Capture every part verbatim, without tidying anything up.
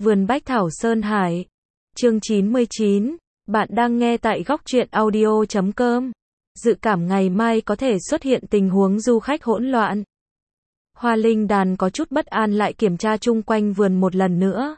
Vườn Bách Thảo Sơn Hải. Chương chín mươi chín. Bạn đang nghe tại góc truyện audio chấm com. Dự cảm ngày mai có thể xuất hiện tình huống du khách hỗn loạn. Hoa Linh Đàn có chút bất an lại kiểm tra chung quanh vườn một lần nữa.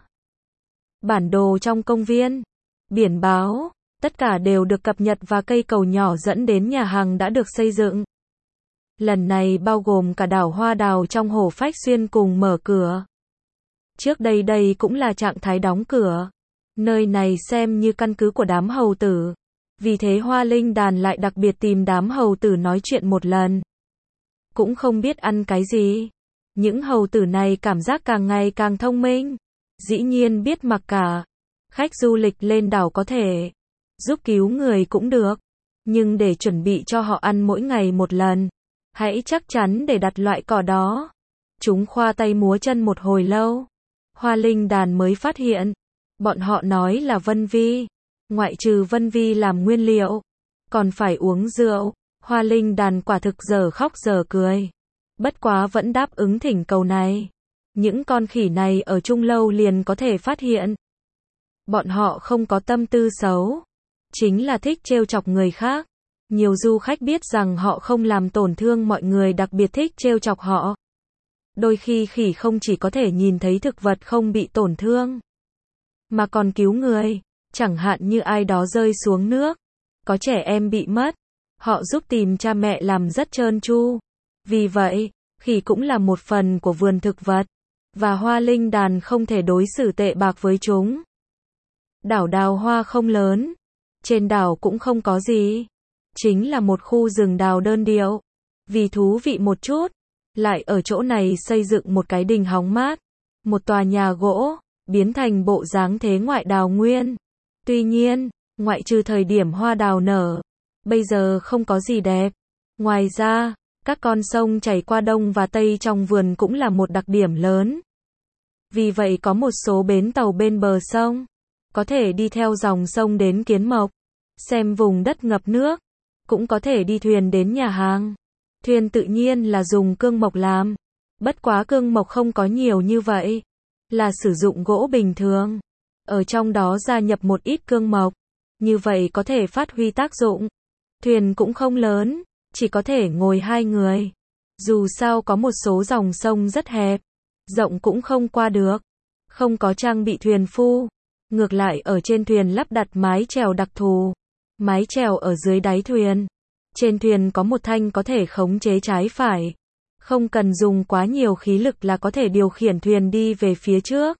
Bản đồ trong công viên, biển báo, tất cả đều được cập nhật và cây cầu nhỏ dẫn đến nhà hàng đã được xây dựng. Lần này bao gồm cả đảo hoa đào trong hồ Phách Xuyên cùng mở cửa. Trước đây đây cũng là trạng thái đóng cửa. Nơi này xem như căn cứ của đám hầu tử. Vì thế Hoa Linh Đàn lại đặc biệt tìm đám hầu tử nói chuyện một lần. Cũng không biết ăn cái gì. Những hầu tử này cảm giác càng ngày càng thông minh. Dĩ nhiên biết mặc cả. Khách du lịch lên đảo có thể giúp cứu người cũng được. Nhưng để chuẩn bị cho họ ăn mỗi ngày một lần, hãy chắc chắn để đặt loại cỏ đó. Chúng khoa tay múa chân một hồi lâu. Hoa Linh Đàn mới phát hiện. Bọn họ nói là Vân Vi. Ngoại trừ Vân Vi làm nguyên liệu, còn phải uống rượu. Hoa Linh Đàn quả thực giờ khóc giờ cười. Bất quá vẫn đáp ứng thỉnh cầu này. Những con khỉ này ở chung lâu liền có thể phát hiện. Bọn họ không có tâm tư xấu. Chính là thích trêu chọc người khác. Nhiều du khách biết rằng họ không làm tổn thương mọi người, đặc biệt thích trêu chọc họ. Đôi khi khỉ không chỉ có thể nhìn thấy thực vật không bị tổn thương, mà còn cứu người. Chẳng hạn như ai đó rơi xuống nước, có trẻ em bị mất, họ giúp tìm cha mẹ làm rất trơn tru. Vì vậy, khỉ cũng là một phần của vườn thực vật, và Hoa Linh Đàn không thể đối xử tệ bạc với chúng. Đảo đào hoa không lớn, trên đảo cũng không có gì, chính là một khu rừng đào đơn điệu. Vì thú vị một chút, lại ở chỗ này xây dựng một cái đình hóng mát, một tòa nhà gỗ, biến thành bộ dáng thế ngoại đào nguyên. Tuy nhiên, ngoại trừ thời điểm hoa đào nở, bây giờ không có gì đẹp. Ngoài ra, các con sông chảy qua đông và tây trong vườn cũng là một đặc điểm lớn. Vì vậy có một số bến tàu bên bờ sông, có thể đi theo dòng sông đến Kiến Mộc, xem vùng đất ngập nước, cũng có thể đi thuyền đến nhà hàng. Thuyền tự nhiên là dùng cương mộc làm, bất quá cương mộc không có nhiều như vậy, là sử dụng gỗ bình thường, ở trong đó gia nhập một ít cương mộc, như vậy có thể phát huy tác dụng. Thuyền cũng không lớn, chỉ có thể ngồi hai người. Dù sao có một số dòng sông rất hẹp, rộng cũng không qua được, không có trang bị thuyền phu. Ngược lại ở trên thuyền lắp đặt mái chèo đặc thù, mái chèo ở dưới đáy thuyền. Trên thuyền có một thanh có thể khống chế trái phải, không cần dùng quá nhiều khí lực là có thể điều khiển thuyền đi về phía trước.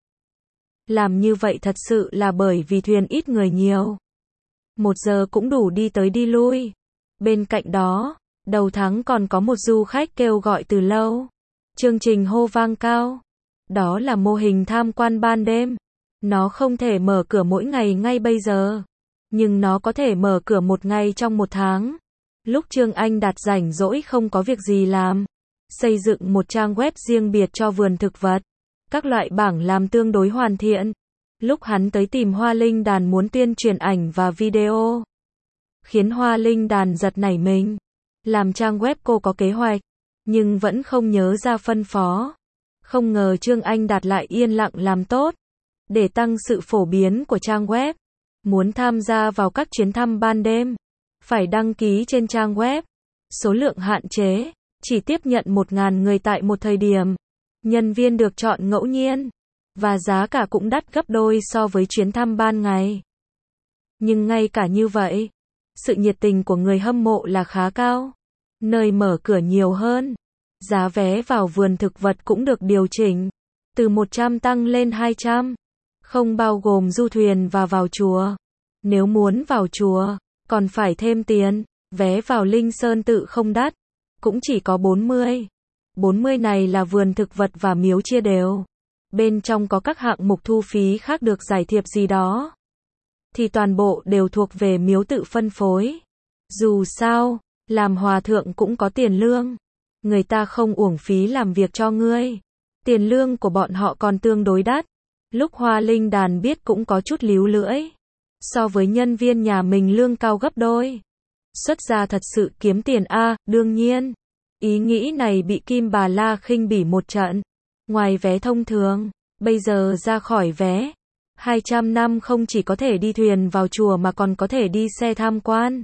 Làm như vậy thật sự là bởi vì thuyền ít người nhiều, một giờ cũng đủ đi tới đi lui. Bên cạnh đó, đầu tháng còn có một du khách kêu gọi từ lâu. Chương trình hô vang cao. Đó là mô hình tham quan ban đêm. Nó không thể mở cửa mỗi ngày ngay bây giờ, nhưng nó có thể mở cửa một ngày trong một tháng. Lúc Trương Anh Đạt rảnh rỗi không có việc gì làm, xây dựng một trang web riêng biệt cho vườn thực vật. Các loại bảng làm tương đối hoàn thiện. Lúc hắn tới tìm Hoa Linh Đàn muốn tuyên truyền ảnh và video, khiến Hoa Linh Đàn giật nảy mình. Làm trang web cô có kế hoạch, nhưng vẫn không nhớ ra phân phó. Không ngờ Trương Anh Đạt lại yên lặng làm tốt. Để tăng sự phổ biến của trang web, muốn tham gia vào các chuyến thăm ban đêm, phải đăng ký trên trang web. Số lượng hạn chế, chỉ tiếp nhận một nghìn người tại một thời điểm. Nhân viên được chọn ngẫu nhiên, và giá cả cũng đắt gấp đôi so với chuyến thăm ban ngày. Nhưng ngay cả như vậy, sự nhiệt tình của người hâm mộ là khá cao. Nơi mở cửa nhiều hơn, giá vé vào vườn thực vật cũng được điều chỉnh, từ một trăm tăng lên hai trăm. Không bao gồm du thuyền và vào chùa. Nếu muốn vào chùa, còn phải thêm tiền. Vé vào Linh Sơn tự không đắt, cũng chỉ có bốn mươi. bốn mươi này là vườn thực vật và miếu chia đều. Bên trong có các hạng mục thu phí khác được giải thiệp gì đó, thì toàn bộ đều thuộc về miếu tự phân phối. Dù sao, làm hòa thượng cũng có tiền lương. Người ta không uổng phí làm việc cho ngươi. Tiền lương của bọn họ còn tương đối đắt. Lúc Hoa Linh Đàn biết cũng có chút líu lưỡi. So với nhân viên nhà mình lương cao gấp đôi. Xuất gia thật sự kiếm tiền a, à, đương nhiên. Ý nghĩ này bị Kim Bà La khinh bỉ một trận. Ngoài vé thông thường, Bây giờ ra khỏi vé hai trăm năm không chỉ có thể đi thuyền vào chùa mà còn có thể đi xe tham quan.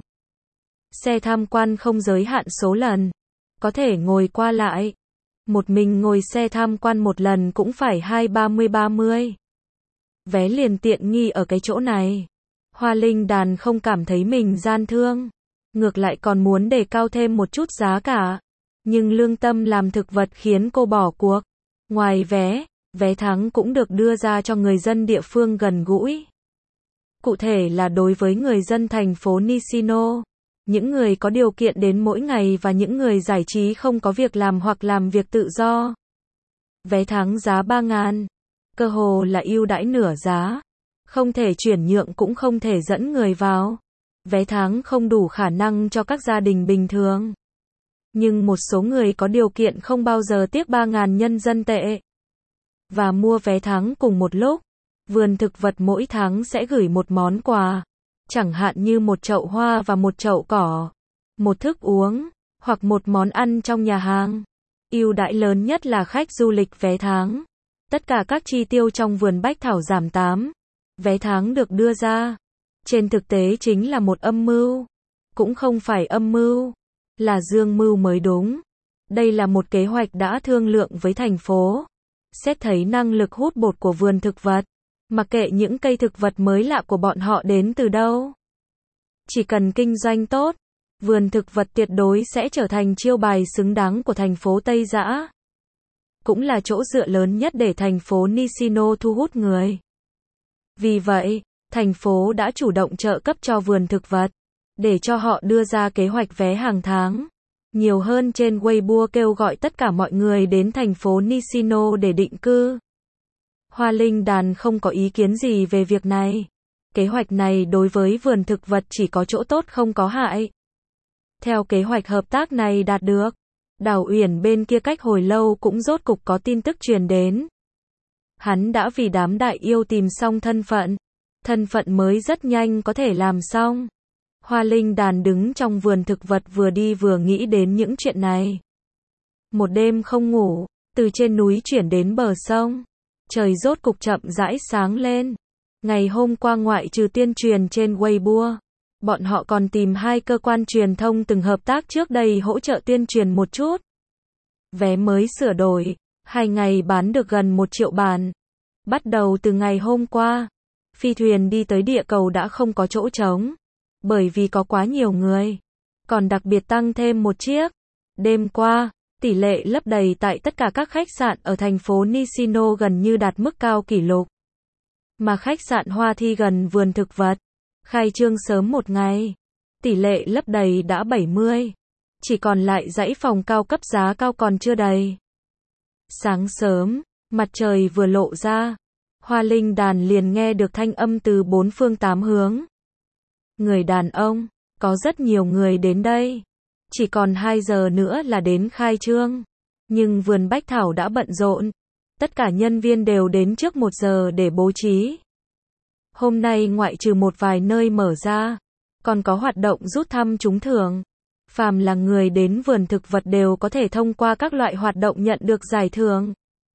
Xe tham quan không giới hạn số lần, có thể ngồi qua lại. Một mình ngồi xe tham quan một lần cũng phải hai ba mươi ba mươi. Vé liền tiện nghi ở cái chỗ này. Hoa Linh Đàn không cảm thấy mình gian thương, ngược lại còn muốn đề cao thêm một chút giá cả. Nhưng lương tâm làm thực vật khiến cô bỏ cuộc. Ngoài vé, vé tháng cũng được đưa ra cho người dân địa phương gần gũi. Cụ thể là đối với người dân thành phố Nishino, những người có điều kiện đến mỗi ngày và những người giải trí không có việc làm hoặc làm việc tự do. Vé tháng giá ba ngàn, cơ hồ là ưu đãi nửa giá. Không thể chuyển nhượng cũng không thể dẫn người vào. Vé tháng không đủ khả năng cho các gia đình bình thường. Nhưng một số người có điều kiện không bao giờ tiếc ba ngàn nhân dân tệ. Và mua vé tháng cùng một lúc. Vườn thực vật mỗi tháng sẽ gửi một món quà. Chẳng hạn như một chậu hoa và một chậu cỏ. Một thức uống, hoặc một món ăn trong nhà hàng. Ưu đãi lớn nhất là khách du lịch vé tháng. Tất cả các chi tiêu trong vườn bách thảo giảm tám. Vé tháng được đưa ra. Trên thực tế chính là một âm mưu. Cũng không phải âm mưu, là dương mưu mới đúng. Đây là một kế hoạch đã thương lượng với thành phố. Xét thấy năng lực hút bột của vườn thực vật. Mặc kệ những cây thực vật mới lạ của bọn họ đến từ đâu. Chỉ cần kinh doanh tốt, vườn thực vật tuyệt đối sẽ trở thành chiêu bài xứng đáng của thành phố Tây Giã. Cũng là chỗ dựa lớn nhất để thành phố Nishino thu hút người. Vì vậy, thành phố đã chủ động trợ cấp cho vườn thực vật, để cho họ đưa ra kế hoạch vé hàng tháng. Nhiều hơn trên Weibo kêu gọi tất cả mọi người đến thành phố Nishino để định cư. Hoa Linh Đàn không có ý kiến gì về việc này. Kế hoạch này đối với vườn thực vật chỉ có chỗ tốt không có hại. Theo kế hoạch hợp tác này đạt được, Đào Uyển bên kia cách hồi lâu cũng rốt cục có tin tức truyền đến. Hắn đã vì đám đại yêu tìm xong thân phận. Thân phận mới rất nhanh có thể làm xong. Hoa Linh Đàn đứng trong vườn thực vật vừa đi vừa nghĩ đến những chuyện này. Một đêm không ngủ, từ trên núi chuyển đến bờ sông. Trời rốt cục chậm rãi sáng lên. Ngày hôm qua ngoại trừ tuyên truyền trên Weibo, bọn họ còn tìm hai cơ quan truyền thông từng hợp tác trước đây hỗ trợ tuyên truyền một chút. Vé mới sửa đổi, hai ngày bán được gần một triệu bản. Bắt đầu từ ngày hôm qua, phi thuyền đi tới địa cầu đã không có chỗ trống. Bởi vì có quá nhiều người. Còn đặc biệt tăng thêm một chiếc. Đêm qua, tỷ lệ lấp đầy tại tất cả các khách sạn ở thành phố Nishino gần như đạt mức cao kỷ lục. Mà khách sạn Hoa Thi gần vườn thực vật, khai trương sớm một ngày. Tỷ lệ lấp đầy đã bảy mươi. Chỉ còn lại dãy phòng cao cấp giá cao còn chưa đầy. Sáng sớm, mặt trời vừa lộ ra. Hoa Linh Đàn liền nghe được thanh âm từ bốn phương tám hướng. Người đàn ông, có rất nhiều người đến đây. Chỉ còn hai giờ nữa là đến khai trương. Nhưng vườn bách thảo đã bận rộn. Tất cả nhân viên đều đến trước một giờ để bố trí. Hôm nay ngoại trừ một vài nơi mở ra, còn có hoạt động rút thăm trúng thưởng. Phàm là người đến vườn thực vật đều có thể thông qua các loại hoạt động nhận được giải thưởng.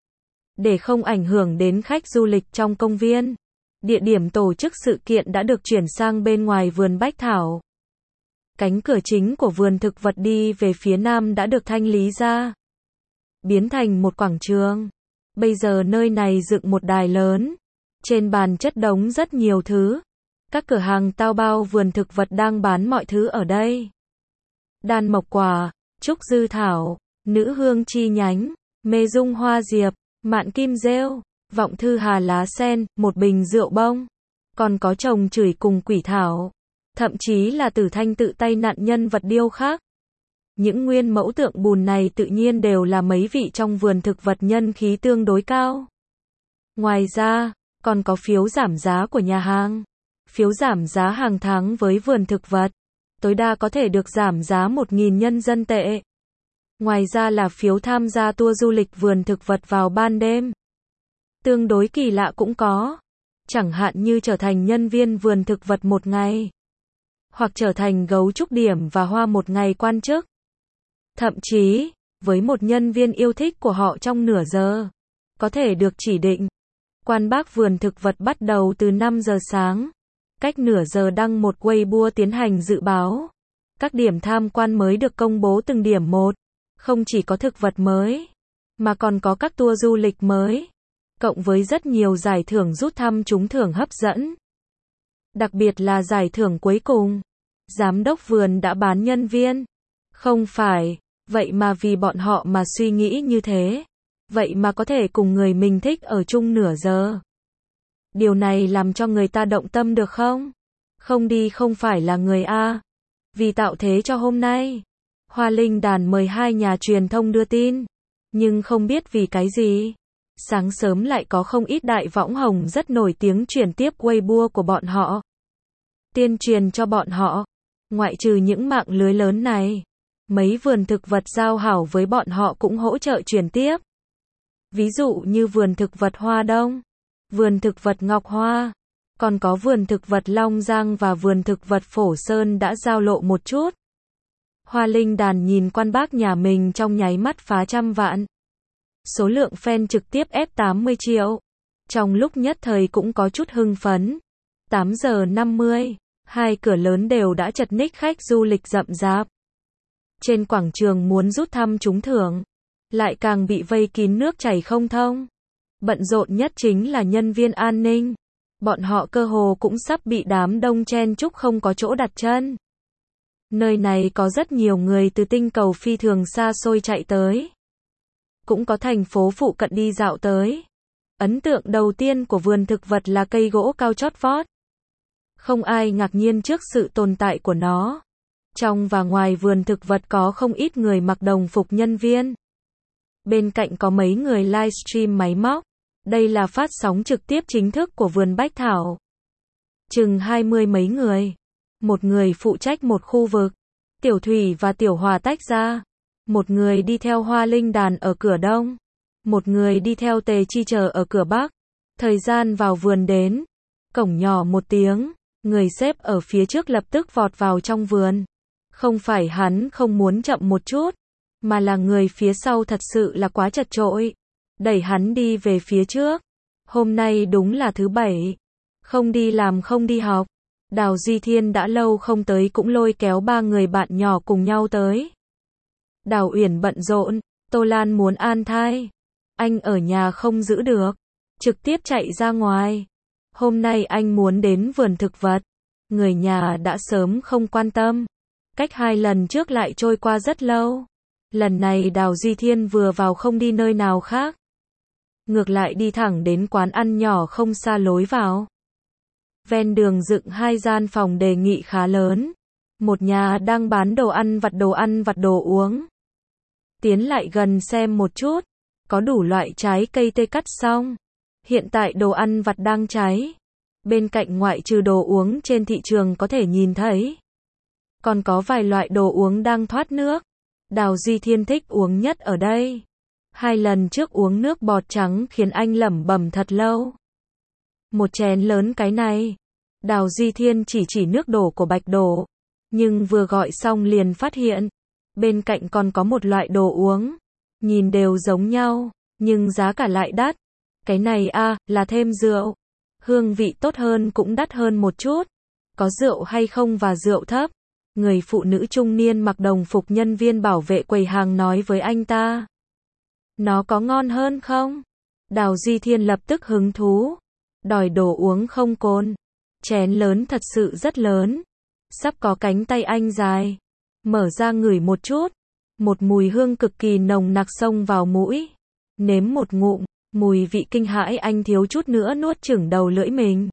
Để không ảnh hưởng đến khách du lịch trong công viên, địa điểm tổ chức sự kiện đã được chuyển sang bên ngoài vườn bách thảo. Cánh cửa chính của vườn thực vật đi về phía nam đã được thanh lý ra, biến thành một quảng trường. Bây giờ nơi này dựng một đài lớn, trên bàn chất đống rất nhiều thứ. Các cửa hàng tao bao vườn thực vật đang bán mọi thứ ở đây. Đan mộc quả, trúc dư thảo, nữ hương chi nhánh, mê dung hoa diệp, mạn kim rêu, vọng thư hà lá sen, một bình rượu bông. Còn có trồng chửi cùng quỷ thảo. Thậm chí là tử thanh tự tay nặn nhân vật điêu khắc. Những nguyên mẫu tượng bùn này tự nhiên đều là mấy vị trong vườn thực vật nhân khí tương đối cao. Ngoài ra, còn có phiếu giảm giá của nhà hàng. Phiếu giảm giá hàng tháng với vườn thực vật. Tối đa có thể được giảm giá một nghìn nhân dân tệ. Ngoài ra là phiếu tham gia tour du lịch vườn thực vật vào ban đêm. Tương đối kỳ lạ cũng có. Chẳng hạn như trở thành nhân viên vườn thực vật một ngày. Hoặc trở thành gấu trúc điểm và hoa một ngày quan chức. Thậm chí, với một nhân viên yêu thích của họ trong nửa giờ, có thể được chỉ định Quan Bác vườn thực vật bắt đầu từ năm giờ sáng. Cách nửa giờ đăng một Weibo tiến hành dự báo. Các điểm tham quan mới được công bố từng điểm một. Không chỉ có thực vật mới, mà còn có các tour du lịch mới. Cộng với rất nhiều giải thưởng rút thăm trúng thưởng hấp dẫn. Đặc biệt là giải thưởng cuối cùng. Giám đốc vườn đã bán nhân viên. Không phải, vậy mà vì bọn họ mà suy nghĩ như thế. Vậy mà có thể cùng người mình thích ở chung nửa giờ. Điều này làm cho người ta động tâm được không? Không đi không phải là người A. Vì tạo thế cho hôm nay, Hoa Linh Đàn mời hai nhà truyền thông đưa tin. Nhưng không biết vì cái gì. Sáng sớm lại có không ít đại võng hồng rất nổi tiếng chuyển tiếp Weibo của bọn họ. Tuyên truyền cho bọn họ. Ngoại trừ những mạng lưới lớn này, mấy vườn thực vật giao hảo với bọn họ cũng hỗ trợ chuyển tiếp. Ví dụ như vườn thực vật Hoa Đông, vườn thực vật Ngọc Hoa, còn có vườn thực vật Long Giang và vườn thực vật Phổ Sơn đã giao lộ một chút. Hoa Linh Đàn nhìn Quan Bác nhà mình trong nháy mắt phá trăm vạn. Số lượng fan trực tiếp ép tám mươi triệu. Trong lúc nhất thời cũng có chút hưng phấn. tám giờ năm mươi, hai cửa lớn đều đã chật ních khách du lịch rậm rạp. Trên quảng trường muốn rút thăm trúng thưởng, lại càng bị vây kín nước chảy không thông. Bận rộn nhất chính là nhân viên an ninh. Bọn họ cơ hồ cũng sắp bị đám đông chen chúc không có chỗ đặt chân. Nơi này có rất nhiều người từ tinh cầu phi thường xa xôi chạy tới. Cũng có thành phố phụ cận đi dạo tới. Ấn tượng đầu tiên của vườn thực vật là cây gỗ cao chót vót. Không ai ngạc nhiên trước sự tồn tại của nó. Trong và ngoài vườn thực vật có không ít người mặc đồng phục nhân viên. Bên cạnh có mấy người livestream máy móc. Đây là phát sóng trực tiếp chính thức của vườn Bách Thảo. Chừng hai mươi mấy người. Một người phụ trách một khu vực. Tiểu Thủy và Tiểu Hòa tách ra. Một người đi theo Hoa Linh Đàn ở cửa đông. Một người đi theo Tề Chi Chờ ở cửa bắc. Thời gian vào vườn đến. Cổng nhỏ một tiếng. Người xếp ở phía trước lập tức vọt vào trong vườn. Không phải hắn không muốn chậm một chút. Mà là người phía sau thật sự là quá chật chội. Đẩy hắn đi về phía trước. Hôm nay đúng là thứ bảy. Không đi làm không đi học. Đào Duy Thiên đã lâu không tới cũng lôi kéo ba người bạn nhỏ cùng nhau tới. Đào Uyển bận rộn. Tô Lan muốn an thai. Anh ở nhà không giữ được. Trực tiếp chạy ra ngoài. Hôm nay anh muốn đến vườn thực vật. Người nhà đã sớm không quan tâm. Cách hai lần trước lại trôi qua rất lâu. Lần này Đào Duy Thiên vừa vào không đi nơi nào khác. Ngược lại đi thẳng đến quán ăn nhỏ không xa lối vào. Ven đường dựng hai gian phòng đề nghị khá lớn. Một nhà đang bán đồ ăn vặt đồ ăn vặt đồ uống. Tiến lại gần xem một chút. Có đủ loại trái cây tươi cắt xong. Hiện tại đồ ăn vặt đang cháy. Bên cạnh ngoại trừ đồ uống trên thị trường có thể nhìn thấy. Còn có vài loại đồ uống đang thoát nước. Đào Duy Thiên thích uống nhất ở đây. Hai lần trước uống nước bọt trắng khiến anh lẩm bẩm thật lâu. Một chén lớn cái này. Đào Duy Thiên chỉ chỉ nước đổ của Bạch Đổ. Nhưng vừa gọi xong liền phát hiện. Bên cạnh còn có một loại đồ uống. Nhìn đều giống nhau. Nhưng giá cả lại đắt. Cái này a à, là thêm rượu. Hương vị tốt hơn cũng đắt hơn một chút. Có rượu hay không và rượu thấp. Người phụ nữ trung niên mặc đồng phục nhân viên bảo vệ quầy hàng nói với anh ta. Nó có ngon hơn không? Đào Duy Thiên lập tức hứng thú. Đòi đồ uống không cồn. Chén lớn thật sự rất lớn. Sắp có cánh tay anh dài. Mở ra ngửi một chút. Một mùi hương cực kỳ nồng nặc xông vào mũi. Nếm một ngụm. Mùi vị kinh hãi anh thiếu chút nữa nuốt chửng đầu lưỡi mình.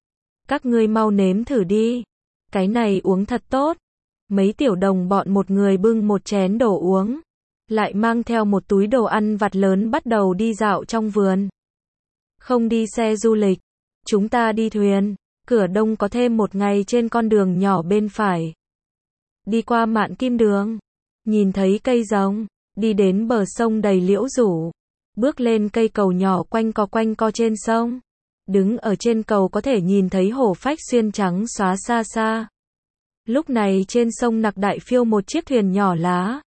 Các ngươi mau nếm thử đi. Cái này uống thật tốt. Mấy tiểu đồng bọn một người bưng một chén đồ uống. Lại mang theo một túi đồ ăn vặt lớn bắt đầu đi dạo trong vườn. Không đi xe du lịch. Chúng ta đi thuyền. Cửa đông có thêm một ngày trên con đường nhỏ bên phải. Đi qua mạn kim đường. Nhìn thấy cây rồng. Đi đến bờ sông đầy liễu rủ. Bước lên cây cầu nhỏ quanh co quanh co trên sông. Đứng ở trên cầu có thể nhìn thấy hồ phách xuyên trắng xóa xa xa. Lúc này trên sông Nặc Đại phiêu một chiếc thuyền nhỏ lá.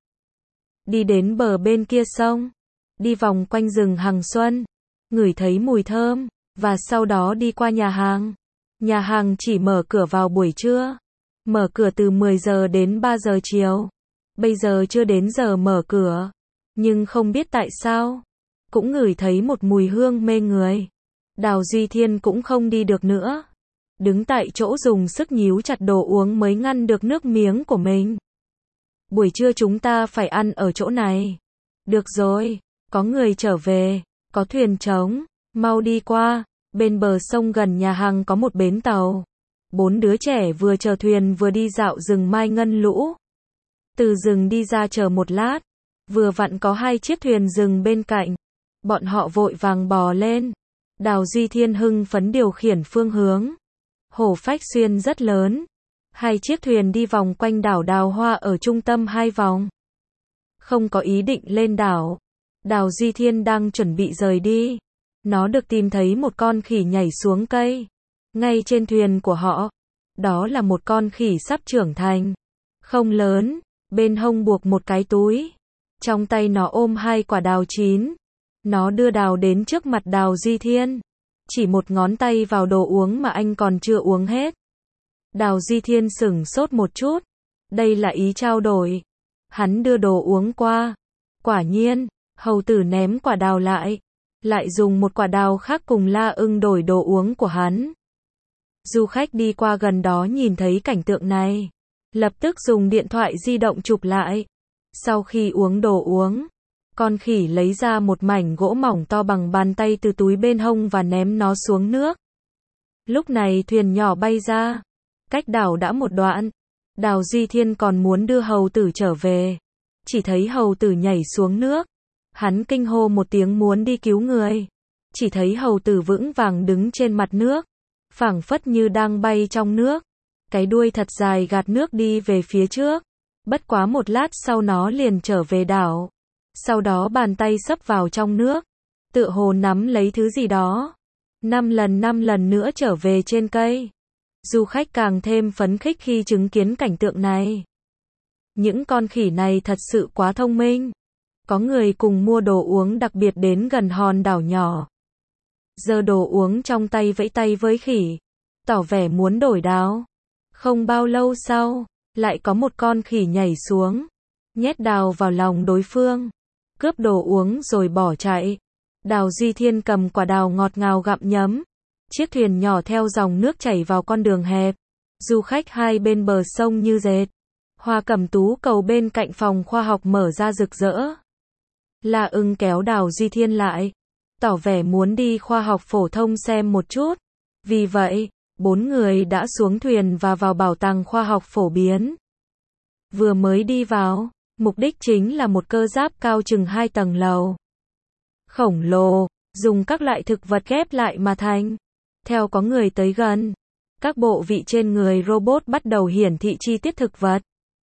Đi đến bờ bên kia sông. Đi vòng quanh rừng Hằng Xuân. Ngửi thấy mùi thơm. và sau đó đi qua nhà hàng. Nhà hàng chỉ mở cửa vào buổi trưa, mở cửa từ mười giờ đến ba giờ chiều. Bây giờ chưa đến giờ mở cửa, nhưng không biết tại sao, cũng ngửi thấy một mùi hương mê người. Đào Duy Thiên cũng không đi được nữa, đứng tại chỗ dùng sức nhíu chặt đồ uống mới ngăn được nước miếng của mình. Buổi trưa chúng ta phải ăn ở chỗ này. Được rồi, có người trở về, có thuyền trống, mau đi qua. Bên bờ sông gần nhà hàng có một bến tàu. Bốn đứa trẻ vừa chờ thuyền vừa đi dạo rừng Mai Ngân Lũ. Từ rừng đi ra chờ một lát, vừa vặn có hai chiếc thuyền dừng bên cạnh. Bọn họ vội vàng bò lên. Đào Duy Thiên hưng phấn điều khiển phương hướng. Hồ Phách Xuyên rất lớn. Hai chiếc thuyền đi vòng quanh đảo Đào Hoa ở trung tâm hai vòng. Không có ý định lên đảo. Đào Duy Thiên đang chuẩn bị rời đi. Nó được tìm thấy một con khỉ nhảy xuống cây. Ngay trên thuyền của họ. Đó là một con khỉ sắp trưởng thành. Không lớn, bên hông buộc một cái túi. Trong tay nó ôm hai quả đào chín. Nó đưa đào đến trước mặt Đào Duy Thiên. Chỉ một ngón tay vào đồ uống mà anh còn chưa uống hết. Đào Duy Thiên sửng sốt một chút. Đây là ý trao đổi. Hắn đưa đồ uống qua. Quả nhiên, hầu tử ném quả đào lại. Lại dùng một quả đào khác cùng La Ưng đổi đồ uống của hắn. Du khách đi qua gần đó nhìn thấy cảnh tượng này. Lập tức dùng điện thoại di động chụp lại. Sau khi uống đồ uống, con khỉ lấy ra một mảnh gỗ mỏng to bằng bàn tay từ túi bên hông và ném nó xuống nước. Lúc này thuyền nhỏ bay ra. Cách đảo đã một đoạn. Đào Duy Thiên còn muốn đưa hầu tử trở về. Chỉ thấy hầu tử nhảy xuống nước. Hắn kinh hô một tiếng muốn đi cứu người. Chỉ thấy hầu tử vững vàng đứng trên mặt nước. Phảng phất như đang bay trong nước. Cái đuôi thật dài gạt nước đi về phía trước. Bất quá một lát sau nó liền trở về đảo. Sau đó bàn tay xấp vào trong nước. Tựa hồ nắm lấy thứ gì đó. Năm lần năm lần nữa trở về trên cây. Du khách càng thêm phấn khích khi chứng kiến cảnh tượng này. Những con khỉ này thật sự quá thông minh. Có người cùng mua đồ uống đặc biệt đến gần hòn đảo nhỏ. Giơ đồ uống trong tay vẫy tay với khỉ. Tỏ vẻ muốn đổi đào. Không bao lâu sau, lại có một con khỉ nhảy xuống. Nhét đào vào lòng đối phương. Cướp đồ uống rồi bỏ chạy. Đào Duy Thiên cầm quả đào ngọt ngào gặm nhấm. Chiếc thuyền nhỏ theo dòng nước chảy vào con đường hẹp. Du khách hai bên bờ sông như dệt. Hoa cẩm tú cầu bên cạnh phòng khoa học mở ra rực rỡ. La Ưng kéo Đào Duy Thiên lại. Tỏ vẻ muốn đi khoa học phổ thông xem một chút. Vì vậy, bốn người đã xuống thuyền và vào bảo tàng khoa học phổ biến. Vừa mới đi vào, mục đích chính là một cơ giáp cao chừng hai tầng lầu. Khổng lồ, dùng các loại thực vật ghép lại mà thành. Theo có người tới gần, các bộ vị trên người robot bắt đầu hiển thị chi tiết thực vật.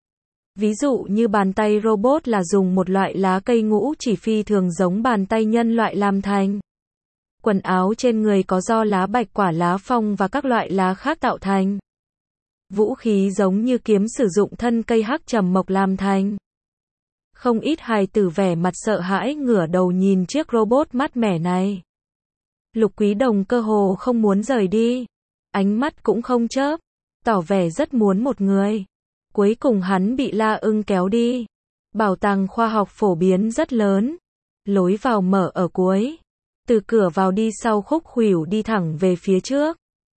Ví dụ như bàn tay robot là dùng một loại lá cây ngũ chỉ phi thường giống bàn tay nhân loại làm thành. Quần áo trên người có do lá bạch quả, lá phong và các loại lá khác tạo thành. Vũ khí giống như kiếm sử dụng thân cây hắc trầm mộc làm thành. Không ít hài tử vẻ mặt sợ hãi ngửa đầu nhìn chiếc robot mát mẻ này. Lục Quý Đồng cơ hồ không muốn rời đi. Ánh mắt cũng không chớp. Tỏ vẻ rất muốn một người. Cuối cùng hắn bị La Ưng kéo đi. Bảo tàng khoa học phổ biến rất lớn. Lối vào mở ở cuối. Từ cửa vào đi sau khúc khuỷu đi thẳng về phía trước.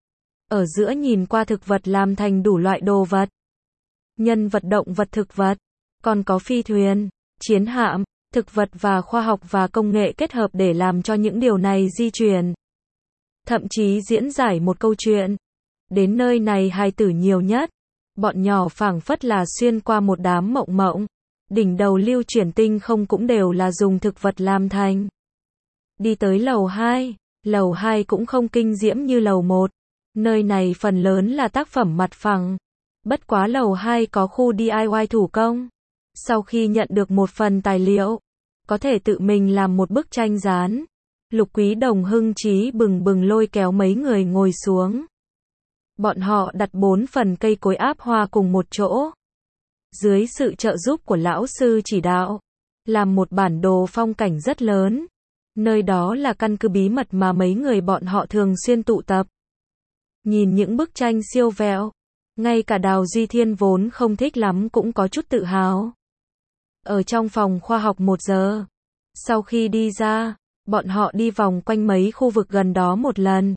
Ở giữa nhìn qua thực vật làm thành đủ loại đồ vật. Nhân vật, động vật, thực vật. Còn có phi thuyền, chiến hạm, thực vật và khoa học và công nghệ kết hợp để làm cho những điều này di chuyển. Thậm chí diễn giải một câu chuyện. Đến nơi này hài tử nhiều nhất. Bọn nhỏ phảng phất là xuyên qua một đám mộng mộng. Đỉnh đầu lưu chuyển tinh không cũng đều là dùng thực vật làm thành. Đi tới lầu hai. Lầu hai cũng không kinh diễm như lầu một. Nơi này phần lớn là tác phẩm mặt phẳng. Bất quá lầu hai có khu đê i i thủ công. Sau khi nhận được một phần tài liệu, có thể tự mình làm một bức tranh dán. Lục Quý Đồng hưng trí bừng bừng lôi kéo mấy người ngồi xuống. Bọn họ đặt bốn phần cây cối áp hoa cùng một chỗ. Dưới sự trợ giúp của lão sư chỉ đạo, làm một bản đồ phong cảnh rất lớn. Nơi đó là căn cứ bí mật mà mấy người bọn họ thường xuyên tụ tập. Nhìn những bức tranh siêu vẹo, ngay cả Đào Duy Thiên vốn không thích lắm cũng có chút tự hào. Ở trong phòng khoa học một giờ. Sau khi đi ra, bọn họ đi vòng quanh mấy khu vực gần đó một lần.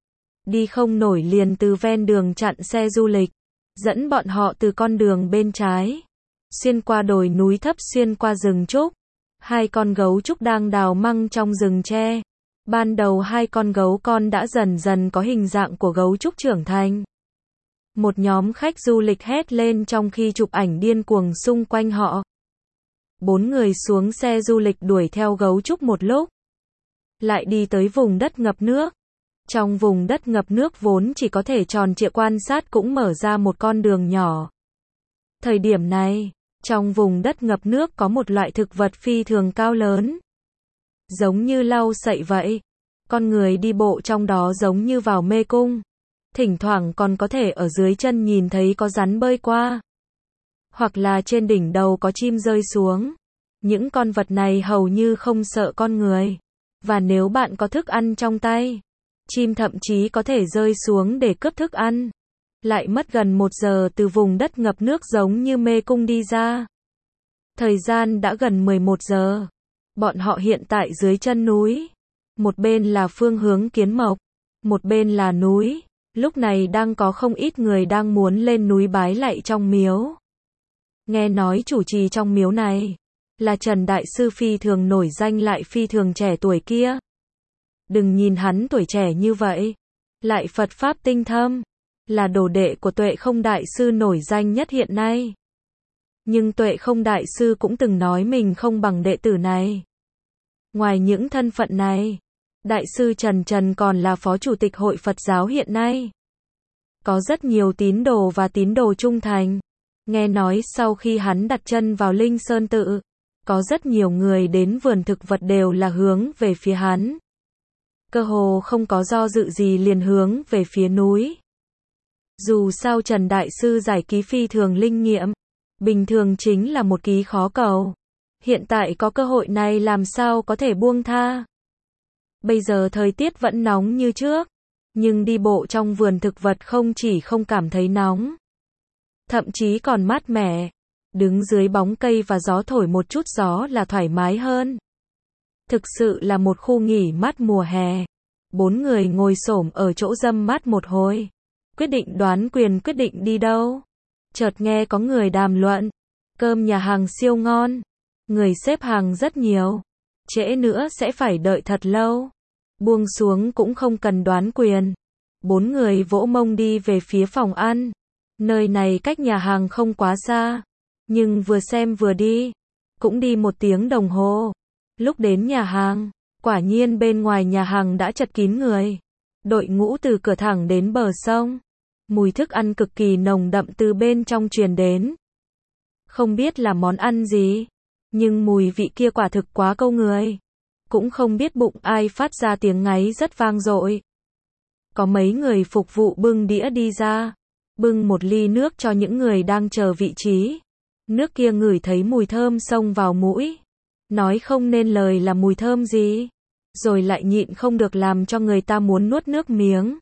Đi không nổi liền từ ven đường chặn xe du lịch, dẫn bọn họ từ con đường bên trái, xuyên qua đồi núi thấp xuyên qua rừng trúc. Hai con gấu trúc đang đào măng trong rừng tre. Ban đầu hai con gấu con đã dần dần có hình dạng của gấu trúc trưởng thành. Một nhóm khách du lịch hét lên trong khi chụp ảnh điên cuồng xung quanh họ. Bốn người xuống xe du lịch đuổi theo gấu trúc một lúc. Lại đi tới vùng đất ngập nước. Trong vùng đất ngập nước vốn chỉ có thể tròn trịa quan sát cũng mở ra một con đường nhỏ. Thời điểm này, trong vùng đất ngập nước có một loại thực vật phi thường cao lớn. Giống như lau sậy vậy. Con người đi bộ trong đó giống như vào mê cung. Thỉnh thoảng còn có thể ở dưới chân nhìn thấy có rắn bơi qua. Hoặc là trên đỉnh đầu có chim rơi xuống. Những con vật này hầu như không sợ con người. Và nếu bạn có thức ăn trong tay, chim thậm chí có thể rơi xuống để cướp thức ăn. Lại mất gần một giờ từ vùng đất ngập nước giống như mê cung đi ra. Thời gian đã gần mười một giờ. Bọn họ hiện tại dưới chân núi. Một bên là phương hướng Kiến Mộc, một bên là núi. Lúc này đang có không ít người đang muốn lên núi bái lạy trong miếu. Nghe nói chủ trì trong miếu này là Trần Đại Sư phi thường nổi danh lại phi thường trẻ tuổi kia. Đừng nhìn hắn tuổi trẻ như vậy, lại Phật Pháp tinh thâm, là đồ đệ của Tuệ Không Đại Sư nổi danh nhất hiện nay. Nhưng Tuệ Không Đại Sư cũng từng nói mình không bằng đệ tử này. Ngoài những thân phận này, Đại sư Trần Trần còn là Phó Chủ tịch Hội Phật giáo hiện nay. Có rất nhiều tín đồ và tín đồ trung thành. Nghe nói sau khi hắn đặt chân vào Linh Sơn Tự, có rất nhiều người đến vườn thực vật đều là hướng về phía hắn. Cơ hồ không có do dự gì liền hướng về phía núi. Dù sao Trần Đại Sư giải ký phi thường linh nghiệm, bình thường chính là một ký khó cầu. Hiện tại có cơ hội này làm sao có thể buông tha. Bây giờ thời tiết vẫn nóng như trước, nhưng đi bộ trong vườn thực vật không chỉ không cảm thấy nóng, thậm chí còn mát mẻ. Đứng dưới bóng cây và gió thổi một chút gió là thoải mái hơn. Thực sự là một khu nghỉ mát mùa hè. Bốn người ngồi xổm ở chỗ râm mát một hồi, quyết định đoán quyền quyết định đi đâu. Chợt nghe có người đàm luận, cơm nhà hàng siêu ngon, người xếp hàng rất nhiều, trễ nữa sẽ phải đợi thật lâu. Buông xuống cũng không cần đoán quyền. Bốn người vỗ mông đi về phía phòng ăn. Nơi này cách nhà hàng không quá xa, nhưng vừa xem vừa đi, cũng đi một tiếng đồng hồ. Lúc đến nhà hàng, quả nhiên bên ngoài nhà hàng đã chật kín người. Đội ngũ từ cửa thẳng đến bờ sông. Mùi thức ăn cực kỳ nồng đậm từ bên trong truyền đến. Không biết là món ăn gì, nhưng mùi vị kia quả thực quá câu người. Cũng không biết bụng ai phát ra tiếng ngáy rất vang dội. Có mấy người phục vụ bưng đĩa đi ra, bưng một ly nước cho những người đang chờ vị trí. Nước kia ngửi thấy mùi thơm xông vào mũi, nói không nên lời là mùi thơm gì, rồi lại nhịn không được làm cho người ta muốn nuốt nước miếng.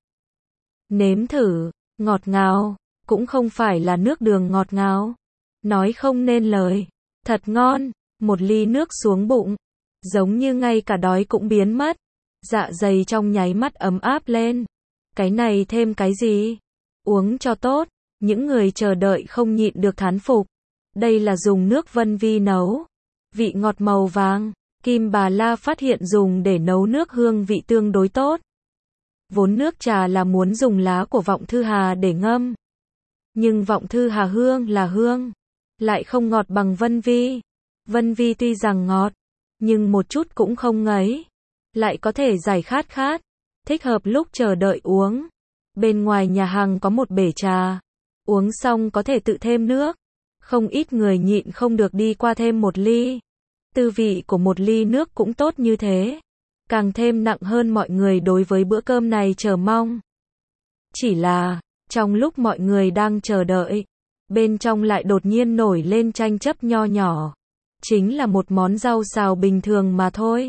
Nếm thử, ngọt ngào, cũng không phải là nước đường ngọt ngào, nói không nên lời, thật ngon. Một ly nước xuống bụng, giống như ngay cả đói cũng biến mất, dạ dày trong nháy mắt ấm áp lên. Cái này thêm cái gì? Uống cho tốt. Những người chờ đợi không nhịn được thán phục. Đây là dùng nước Vân Vi nấu, vị ngọt màu vàng. Kim Bà La phát hiện dùng để nấu nước hương vị tương đối tốt. Vốn nước trà là muốn dùng lá của vọng thư hà để ngâm, nhưng vọng thư hà hương là hương, lại không ngọt bằng Vân Vi. Vân Vi tuy rằng ngọt, nhưng một chút cũng không ngấy, lại có thể giải khát khát, thích hợp lúc chờ đợi uống. Bên ngoài nhà hàng có một bể trà, uống xong có thể tự thêm nước. Không ít người nhịn không được đi qua thêm một ly. Tư vị của một ly nước cũng tốt như thế, càng thêm nặng hơn mọi người đối với bữa cơm này chờ mong. Chỉ là, trong lúc mọi người đang chờ đợi, bên trong lại đột nhiên nổi lên tranh chấp nho nhỏ. Chính là một món rau xào bình thường mà thôi.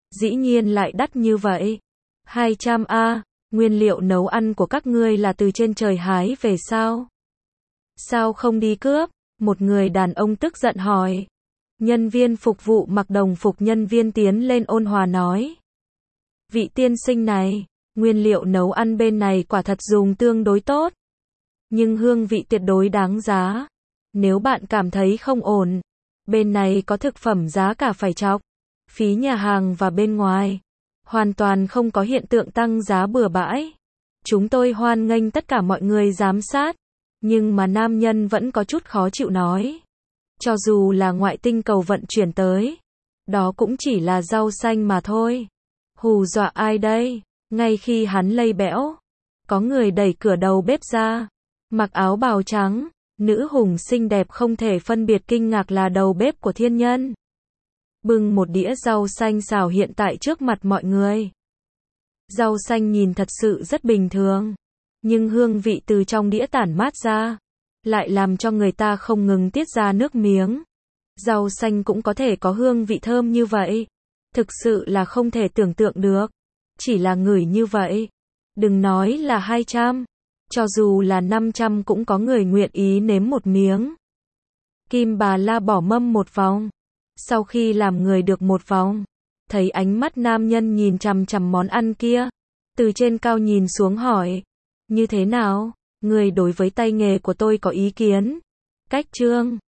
Dĩ nhiên lại đắt như vậy. hai trăm a, nguyên liệu nấu ăn của các ngươi là từ trên trời hái về sao? Sao không đi cướp? Một người đàn ông tức giận hỏi. Nhân viên phục vụ mặc đồng phục nhân viên tiến lên ôn hòa nói. Vị tiên sinh này, nguyên liệu nấu ăn bên này quả thật dùng tương đối tốt. Nhưng hương vị tuyệt đối đáng giá. Nếu bạn cảm thấy không ổn, bên này có thực phẩm giá cả phải chọc. Phí nhà hàng và bên ngoài. Hoàn toàn không có hiện tượng tăng giá bừa bãi. Chúng tôi hoan nghênh tất cả mọi người giám sát. Nhưng mà nam nhân vẫn có chút khó chịu nói. Cho dù là ngoại tinh cầu vận chuyển tới, đó cũng chỉ là rau xanh mà thôi. Hù dọa ai đây? Ngay khi hắn lây bẽo, có người đẩy cửa đầu bếp ra. Mặc áo bào trắng, nữ hùng xinh đẹp không thể phân biệt kinh ngạc là đầu bếp của thiên nhân. Bưng một đĩa rau xanh xào hiện tại trước mặt mọi người. Rau xanh nhìn thật sự rất bình thường. Nhưng hương vị từ trong đĩa tản mát ra, lại làm cho người ta không ngừng tiết ra nước miếng. Rau xanh cũng có thể có hương vị thơm như vậy. Thực sự là không thể tưởng tượng được. Chỉ là ngửi như vậy. Đừng nói là hai trăm. Cho dù là năm trăm cũng có người nguyện ý nếm một miếng. Kim Bà La bỏ mâm một vòng. Sau khi làm người được một vòng, thấy ánh mắt nam nhân nhìn chằm chằm món ăn kia. Từ trên cao nhìn xuống hỏi. Như thế nào? Người đối với tay nghề của tôi có ý kiến? Cách chương